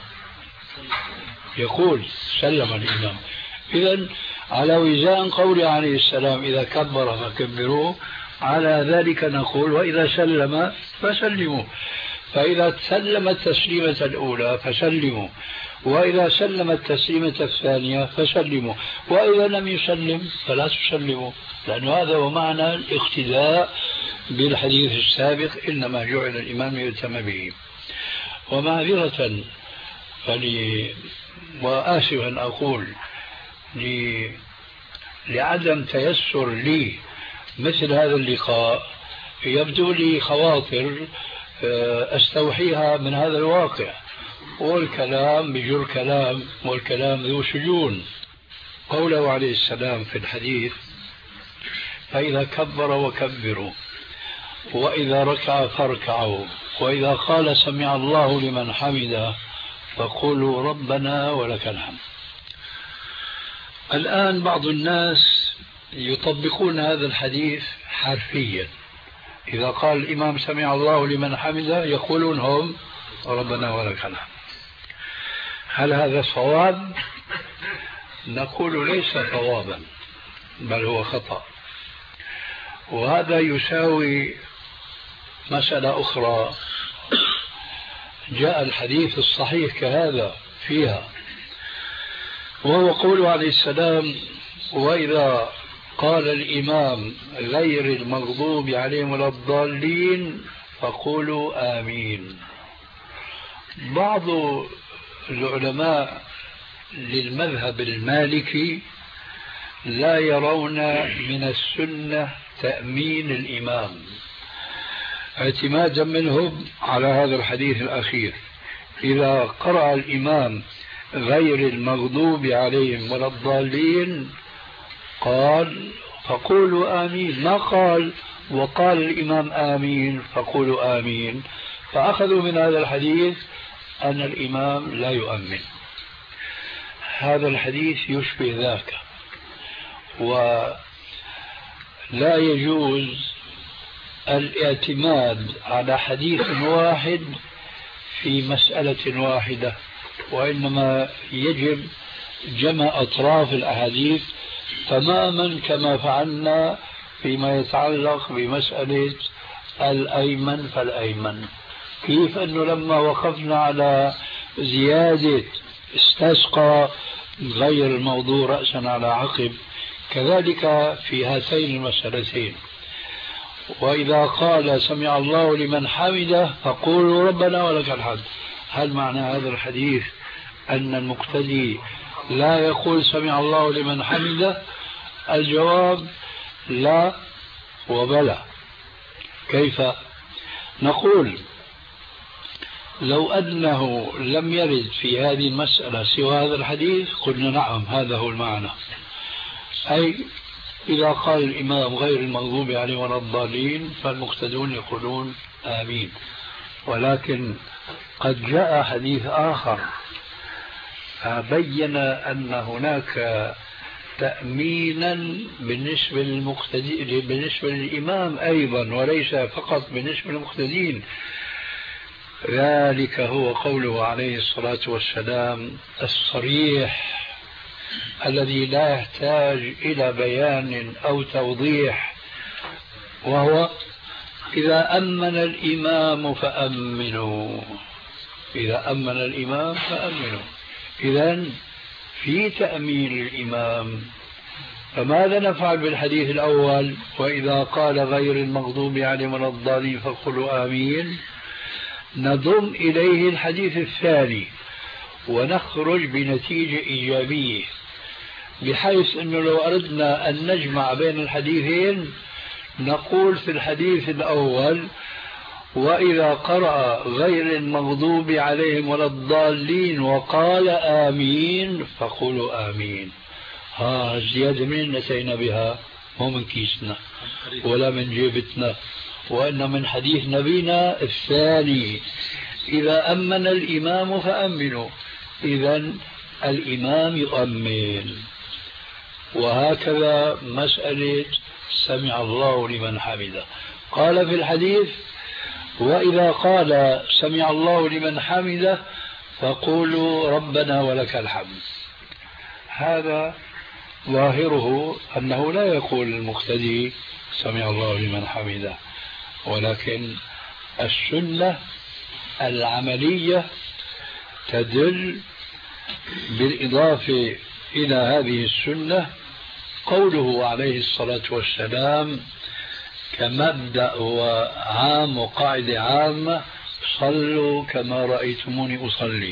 يقول سلم الإمام. إذن على وزان قول عليه السلام إذا كبر فكبروه، على ذلك نقول وإذا سلم فسلموا. فإذا سلم التسليمة الأولى فسلموا، وإذا سلم التسليمة الثانية فسلموا، وإذا لم يسلم فلا تسلموا، لأن هذا هو معنى الاقتداء بالحديث السابق إنما جعل الإمام يؤتم به. ومعذرة وآسفا أقول لعدم تيسر لي مثل هذا اللقاء، يبدو لي خواطر أستوحيها من هذا الواقع، والكلام بجر كلام، والكلام ذو شجون. قوله عليه السلام في الحديث: فإذا كبر وكبروا، وإذا ركع فاركعوا، وإذا قال سمع الله لمن حمده فقولوا ربنا ولك الحمد. الآن بعض الناس يطبقون هذا الحديث حرفيا، إذا قال الإمام سمع الله لمن حمده يقولون هم ربنا ولك الحمد. هل هذا صواب؟ نقول ليس صوابا، بل هو خطأ. وهذا يساوي مسألة أخرى جاء الحديث الصحيح كهذا فيها، وهو قوله عليه السلام: وإذا قال الإمام غير المغضوب عليهم ولا الضالين فقولوا آمين. بعض العلماء للمذهب المالكي لا يرون من السنة تأمين الإمام، اعتمادا منهم على هذا الحديث الأخير: إذا قرأ الإمام غير المغضوب عليهم ولا الضالين قال فقولوا آمين، ما قال وقال الإمام آمين فقولوا آمين. فأخذوا من هذا الحديث أن الإمام لا يؤمن. هذا الحديث يشبه ذاك، ولا يجوز الاعتماد على حديث واحد في مسألة واحدة، وإنما يجب جمع أطراف الأحاديث تماما كما فعلنا فيما يتعلق بمسألة الأيمن فالأيمن. كيف أنه لما وقفنا على زيادة استسقى غير الموضوع رأسا على عقب، كذلك في هاتين المسألتين. وإذا قال سمع الله لمن حمده فقولوا ربنا ولك الحمد، هل معنى هذا الحديث أن المقتدي لا يقول سمع الله لمن حمده؟ الجواب لا وبلى. كيف؟ نقول لو أنه لم يرد في هذه المسألة سوى هذا الحديث قلنا نعم هذا هو المعنى، أي إذا قال الإمام غير المغضوب عليهم ولا الضالين فالمقتدون يقولون آمين. ولكن قد جاء حديث آخر بين أن هناك تأمينا بالنسبة للمقتدين بالنسبة للإمام أيضا، وليس فقط بالنسبة للمقتدين. ذلك هو قوله عليه الصلاة والسلام الصريح الذي لا يحتاج إلى بيان أو توضيح، وهو: إذا أمن الإمام فأمنوا. إذا أمن الإمام فأمنوا. إذن في تأمين الإمام. فماذا نفعل بالحديث الأول: وإذا قال غير المغضوب عليهم ولا الضالين فقولوا آمين؟ نضم إليه الحديث الثاني ونخرج بنتيجة إيجابية، بحيث أنه لو أردنا أن نجمع بين الحديثين نقول في الحديث الأول: وإذا قرأ غير المغضوب عليهم ولا الضالين وقال آمين فقولوا آمين. الزيادة من نتينا بها مو من كيسنا ولا من جيبتنا، وإن من حديث نبينا الثاني: إذا أمن الإمام فأمنوا. إذن الإمام يؤمن. وهكذا مسألة سمع الله لمن حمده، قال في الحديث: وإذا قال سمع الله لمن حمده فقولوا ربنا ولك الحمد. هذا ظاهره أنه لا يقول المقتدي سمع الله لمن حمده، ولكن السنة العملية تدل بالإضافة إلى هذه السنة قوله عليه الصلاة والسلام: كمبدأ وعام وقاعدة عامة: صلوا كما رأيتموني أصلي.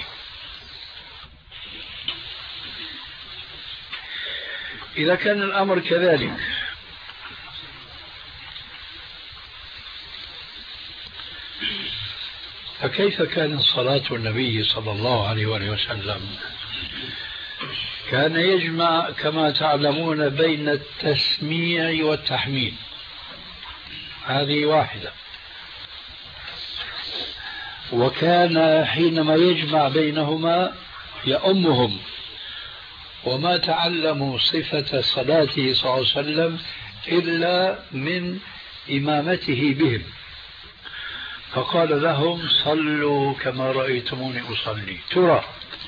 إذا كان الأمر كذلك، فكيف كانت صلاة النبي صلى الله عليه وسلم؟ كان يجمع كما تعلمون بين التسميع والتحميد، هذه واحدة. وكان حينما يجمع بينهما يؤمهم، وما تعلموا صفة صلاته صلى الله عليه وسلم إلا من إمامته بهم، فقال لهم: صلوا كما رأيتموني أصلي. ترى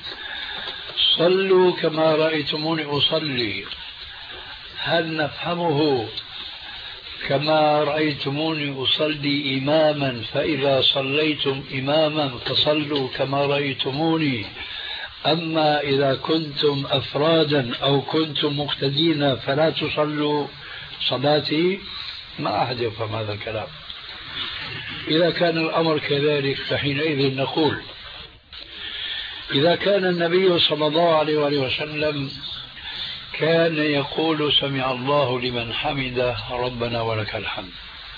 صلوا كما رأيتموني أصلي، هل نفهمه كما رأيتموني أصلي إماما فإذا صليتم إماما فصلوا كما رأيتموني، أما إذا كنتم أفرادا أو كنتم مقتدين فلا تصلوا صلاتي؟ ما أحد يفهم هذا الكلام. إذا كان الأمر كذلك فحينئذ نقول: إذا كان النبي صلى الله عليه وسلم كان يقول: سمع الله لمن حمده ربنا ولك الحمد،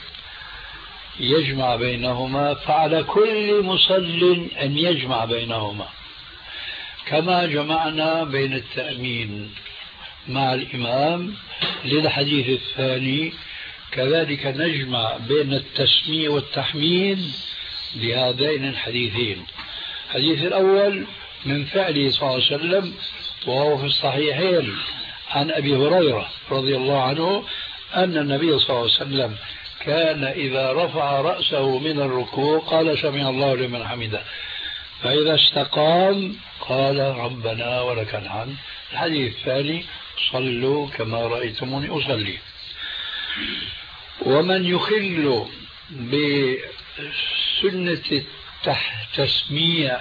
يجمع بينهما، فعلى كل مصل أن يجمع بينهما، كما جمعنا بين التأمين مع الإمام للحديث الثاني، كذلك نجمع بين التسميع والتحميد لهذين الحديثين. الحديث الأول من فعله صلى الله عليه وسلم، وهو في الصحيحين عن أبي هريرة رضي الله عنه أن النبي صلى الله عليه وسلم كان إذا رفع رأسه من الركوع قال: سمع الله لمن حمده، فإذا استقام قال: ربنا ولك الحمد. الحديث الثاني: صلوا كما رأيتموني أصلي. ومن يخل بسنة التسميع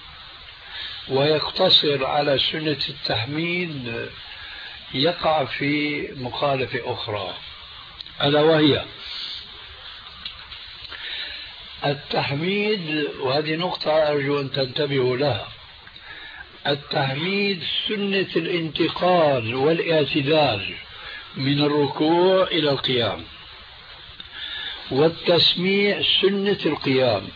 ويقتصر على سنة التحميد يقع في مخالفة أخرى، ألا وهي التحميد. وهذه نقطة أرجو أن تنتبهوا لها. التحميد سنة الانتقال والاعتدال من الركوع إلى القيام، والتسميع سنة القيام.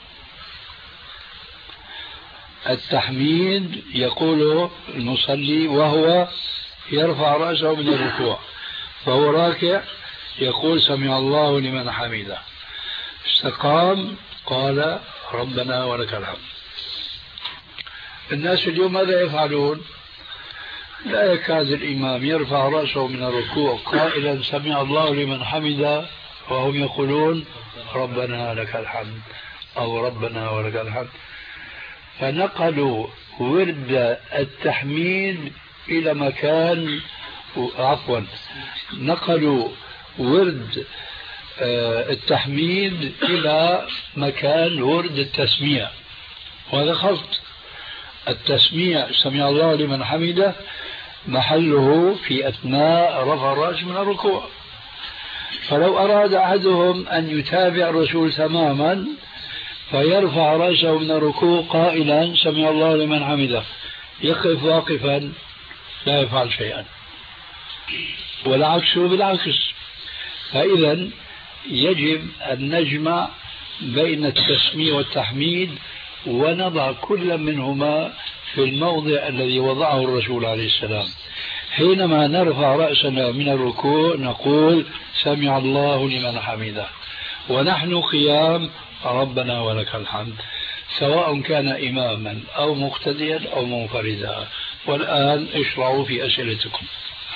التحميد يقول المصلي وهو يرفع رأسه من الركوع، فهو راكع يقول: سمع الله لمن حمده، استقام قال: ربنا ولك الحمد. الناس اليوم ماذا يفعلون؟ لا يكاد الإمام يرفع رأسه من الركوع قائلا: سمع الله لمن حمده، وهم يقولون: ربنا لك الحمد أو ربنا ولك الحمد. فنقلوا ورد التحميد إلى مكان، نقلوا ورد التحميد إلى مكان ورد التسميع، وهذا خلط. التسميع سمع الله لمن حمده محله في أثناء رفع الرأس من الركوع، فلو أراد أحدهم أن يتابع الرسول تماما فيرفع رأسه من الركوع قائلا: سمع الله لمن حمده، يقف واقفا لا يفعل شيئا، والعكس بالعكس. فإذا يجب أن نجمع بين التسميع والتحميد ونضع كل منهما في الموضع الذي وضعه الرسول عليه السلام. حينما نرفع رأسنا من الركوع نقول: سمع الله لمن حمده، ونحن قيام: ربنا ولك الحمد، سواء كان إماما أو مقتديا أو منفردا. والآن اشرعوا في أسئلتكم.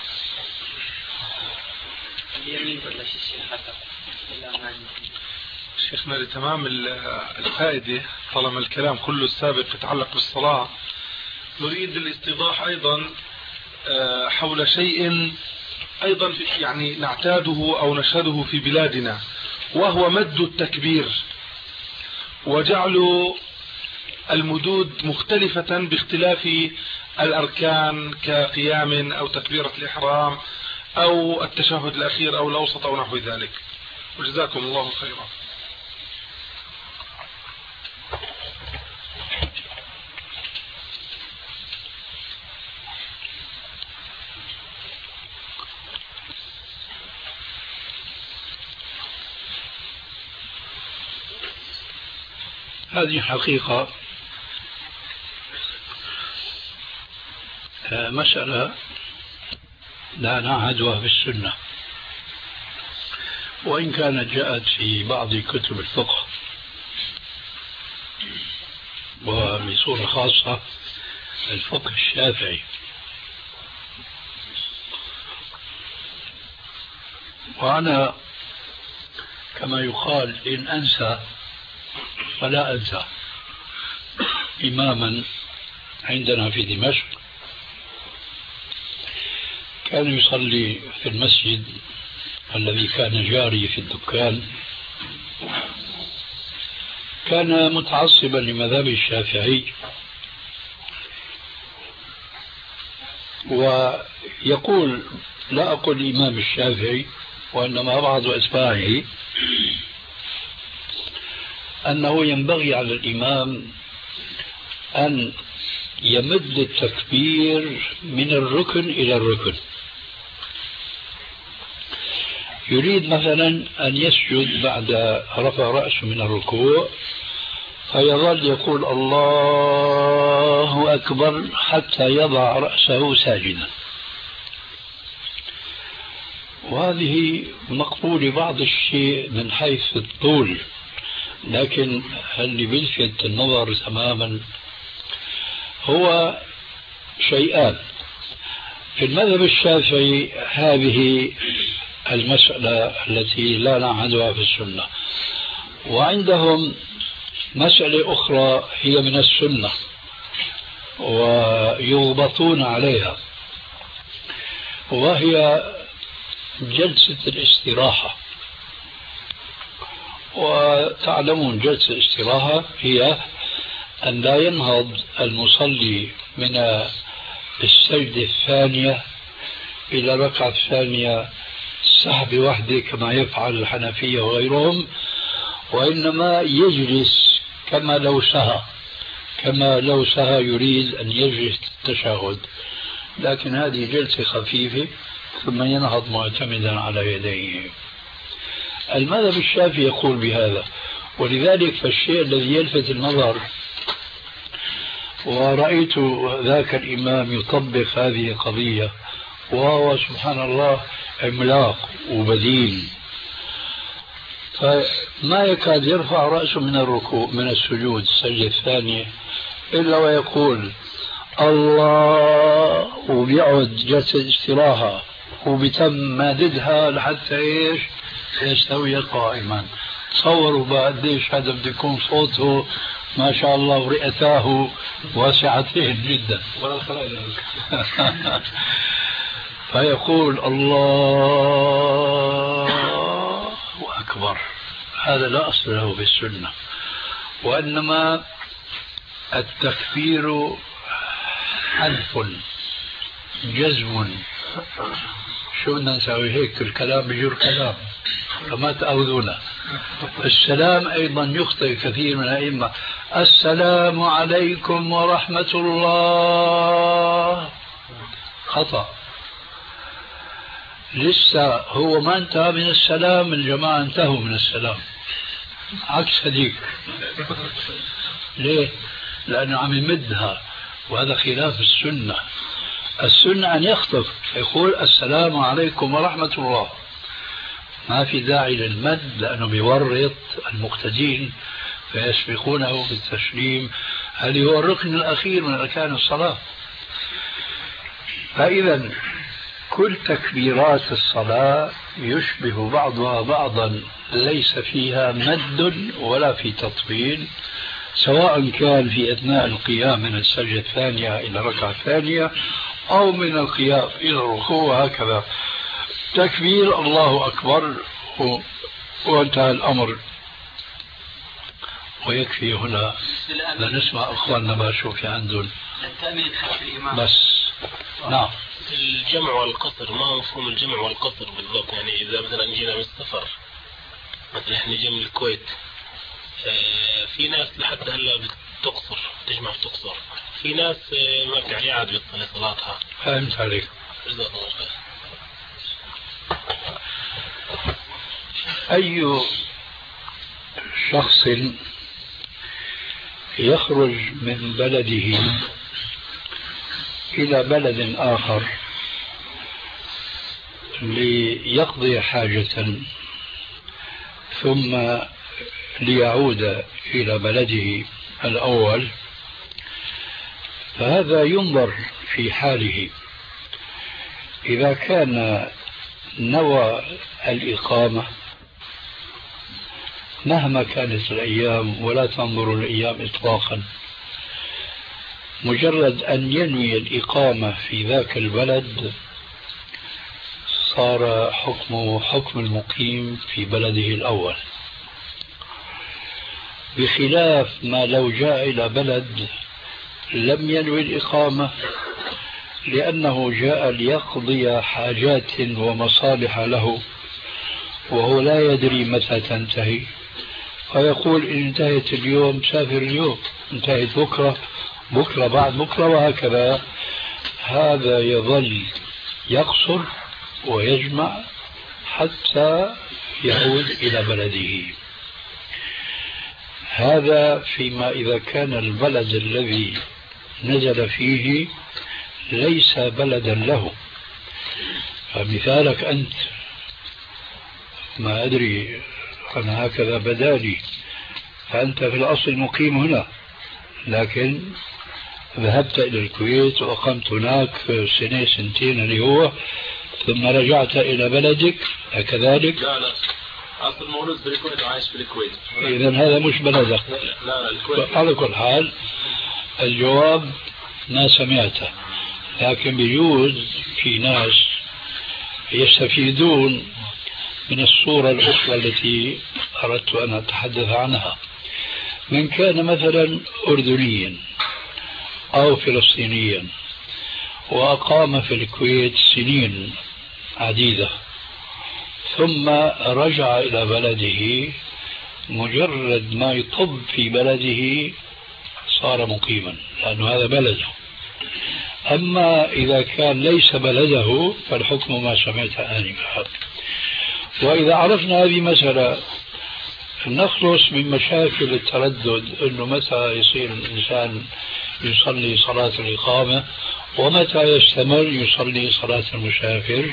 شيخنا لتمام الفائدة، طالما الكلام كله السابق يتعلق بالصلاة، نريد الاستيضاح أيضا حول شيء أيضا يعني نعتاده أو نشهده في بلادنا، وهو مد التكبير وجعل المدود مختلفة باختلاف الأركان كقيام أو تكبيرة الإحرام أو التشهد الأخير أو الأوسط أو نحو ذلك. وجزاكم الله خيرا. هذه حقيقة مسألة لا نعهدها في السنة، وإن كانت جاءت في بعض كتب الفقه وبصورة خاصة الفقه الشافعي. وأنا كما يقال إن أنسى فلا أنسى إماما عندنا في دمشق كان يصلي في المسجد الذي كان جاري في الدكان، كان متعصبا لمذهب الشافعي، ويقول لا أقول الإمام الشافعي وإنما بعض أتباعه أنه ينبغي على الإمام أن يمد التكبير من الركن إلى الركن. يريد مثلا أن يسجد بعد رفع رأسه من الركوع فيظل يقول الله أكبر حتى يضع رأسه ساجدا، وهذه مقبولة بعض الشيء من حيث الطول، لكن اللي بيلفت النظر تماما هو شيئان. في المذهب الشافعي هذه المسألة التي لا نعهدها في السنة، وعندهم مسألة أخرى هي من السنة ويغبطون عليها، وهي جلسة الاستراحة. وتعلمون جلسة الاستراحة هي أن لا ينهض المصلي من السجدة الثانية إلى الركعة الثانية سحب وحده كما يفعل الحنفية وغيرهم، وإنما يجلس كما لو سهى يريد أن يجلس التشهد، لكن هذه جلسة خفيفة ثم ينهض معتمدا على يديه. المذهب الشافعي يقول بهذا، ولذلك فالشيء الذي يلفت النظر، ورأيت ذاك الإمام يطبق هذه القضية وهو سبحان الله عملاق وبديل، فما يكاد يرفع رأسه من الركوع من السجود السجدة الثانية إلا ويقول الله، وبيقعد جلسة استراحة وبيتم ماددها لحتى ايش يستوي قائما. تصوروا بعد ايش هذا بده يكون صوته ما شاء الله ورئتاه واسعتين جدا فيقول الله أكبر. هذا لا أصل له في السنة، وإنما التكبير حذف جزم. شو بدنا نسوي هيك؟ الكلام بجر كلام فما تأخذونا. السلام أيضا يخطئ كثير من الأئمة، السلام عليكم ورحمة الله، خطأ. لسه هو ما انتهى من السلام، الجماعة انتهوا من السلام، عكس هذيك. ليه؟ لأنه عم يمدها، وهذا خلاف السنة. السنة أن يخطف يقول السلام عليكم ورحمة الله، ما في داعي للمد لأنه بيورط المقتدين فيسبقونه بالتسليم، هذا هو الركن الأخير من أركان الصلاة. فإذا كل تكبيرات الصلاة يشبه بعضها بعضا، ليس فيها مد ولا في تطويل، سواء كان في أثناء القيام من السجدة الثانية إلى الركعة الثانية أو من القيام إلى الركوع، وهكذا. تكبير الله أكبر وانتهى الأمر. ويكفي هنا لنسمع أخواننا ما شو في عندهم بس. نعم. الجمع والقصر، ما مفهوم الجمع والقصر بالضبط؟ يعني إذا مثلا جينا من السفر مثلا احنا جاي من الكويت، في ناس لحد هلا بتقصر، تجمع بتقصر، في ناس ما بتعني عاد بتصلي صلاتها. فهمت عليك. أي شخص يخرج من بلده إلى بلد آخر ليقضي حاجة ثم ليعود إلى بلده الأول، فهذا ينظر في حاله. إذا كان نوى الإقامة مهما كانت الأيام، ولا تنظر الأيام إطلاقا، مجرد أن ينوي الإقامة في ذاك البلد صار حكمه حكم المقيم في بلده الأول، بخلاف ما لو جاء إلى بلد لم ينوي الإقامة لأنه جاء ليقضي حاجات ومصالح له وهو لا يدري متى تنتهي، فيقول إن انتهت اليوم سافر اليوم، انتهت بكرة، بكرة بعد بكرة، وهكذا. هذا يظل يقصر ويجمع حتى يعود إلى بلده. هذا فيما إذا كان البلد الذي نزل فيه ليس بلدا له. فمثالك أنت، ما أدري أنا هكذا بدالي، فأنت في الأصل مقيم هنا، لكن ذهبت إلى الكويت وأقمت هناك سنة سنتين اللي هو، ثم رجعت إلى بلدك، هكذلك؟ لا أصل مولود بالكويت وعايش بالكويت. إذن هذا مش بلدك. لا الكويت. على كل حال الجواب ما سمعته، لكن بيجوز في ناس يستفيدون من الصورة الأخرى التي أردت أن أتحدث عنها. من كان مثلا أردنيا أو فلسطينيا وأقام في الكويت سنين عديدة ثم رجع إلى بلده، مجرد ما يطب في بلده صار مقيما، لأن هذا بلده. أما إذا كان ليس بلده فالحكم ما سمعت آنفا. وإذا عرفنا هذه مسألة نخلص من مشاكل التردد، أنه متى يصير الإنسان يصلي صلاة الإقامة ومتى يستمر يصلي صلاة المسافر.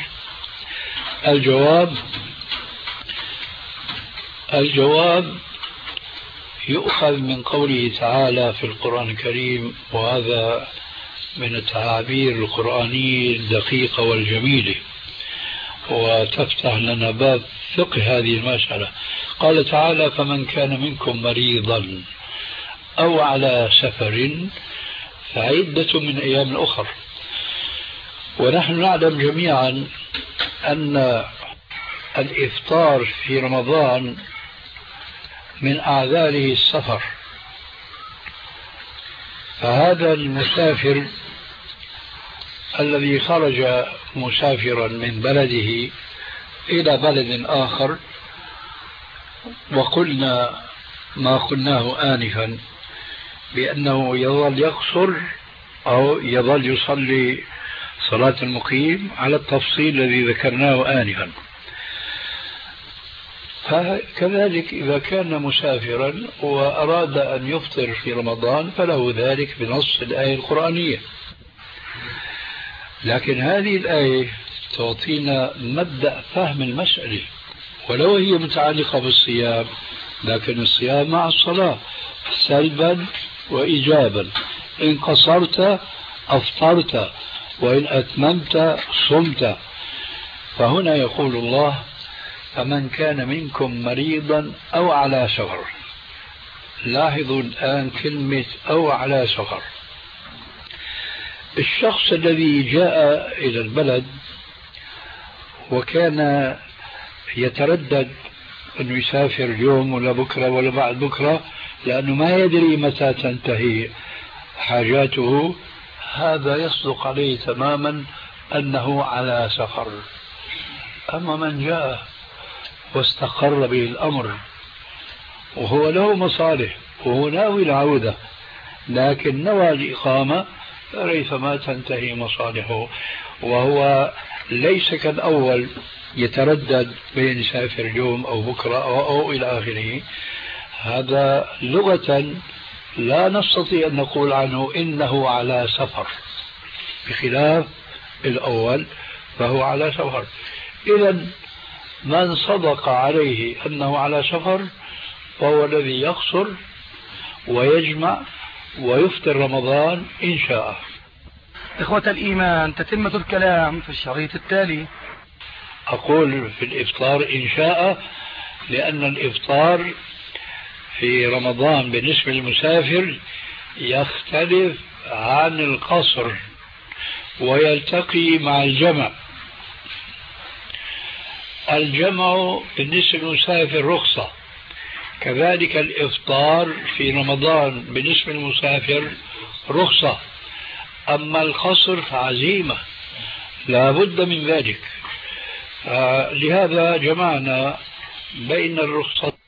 الجواب يؤخذ من قوله تعالى في القرآن الكريم، وهذا من التعابير القرآنية الدقيقة والجميلة، وتفتح لنا باب فقه هذه المسألة. قال تعالى: فمن كان منكم مريضا أو على سفر فعدة من أيام أخر. ونحن نعلم جميعا أن الإفطار في رمضان من أعذاره السفر، فهذا المسافر الذي خرج مسافرا من بلده إلى بلد آخر، وقلنا ما قلناه آنفا بأنه يظل يقصر أو يظل يصلي صلاة المقيم على التفصيل الذي ذكرناه آنفا. فكذلك إذا كان مسافرا وأراد أن يفطر في رمضان فله ذلك بنص الآية القرآنية. لكن هذه الآية تعطينا مبدأ فهم المسألة، ولو هي متعلقة بالصيام، لكن الصيام مع الصلاة سلبا وإيجابا، إن قصرت أفطرت وإن أتممت صمت. فهنا يقول الله: فمن كان منكم مريضا أو على سفر. لاحظوا الآن كلمة أو على سفر. الشخص الذي جاء إلى البلد وكان يتردد أنه يسافر اليوم ولا بكرة ولا بعد بكرة لأنه ما يدري متى تنتهي حاجاته، هذا يصدق عليه تماما أنه على سفر. أما من جاء واستقر به الأمر وهو له مصالح وهو ناوي العودة، لكن نوى الإقامة ريثما تنتهي مصالحه، وهو ليس كالأول يتردد بين يسافر اليوم أو بكرة أو إلى آخره. هذا لغة لا نستطيع أن نقول عنه إنه على سفر، بخلاف الأول فهو على سفر. إذن من صدق عليه أنه على سفر فهو الذي يقصر ويجمع ويفطر رمضان إن شاء. إخوة الإيمان، تتمة الكلام في الشريط التالي. أقول في الإفطار إن شاء، لأن الإفطار في رمضان بالنسبة للمسافر يختلف عن القصر ويلتقي مع الجمع. الجمع بالنسبة للمسافر رخصة، كذلك الإفطار في رمضان بالنسبة للمسافر رخصة، أما القصر فعزيمة لا بد من ذلك. لهذا جمعنا بين الرخصة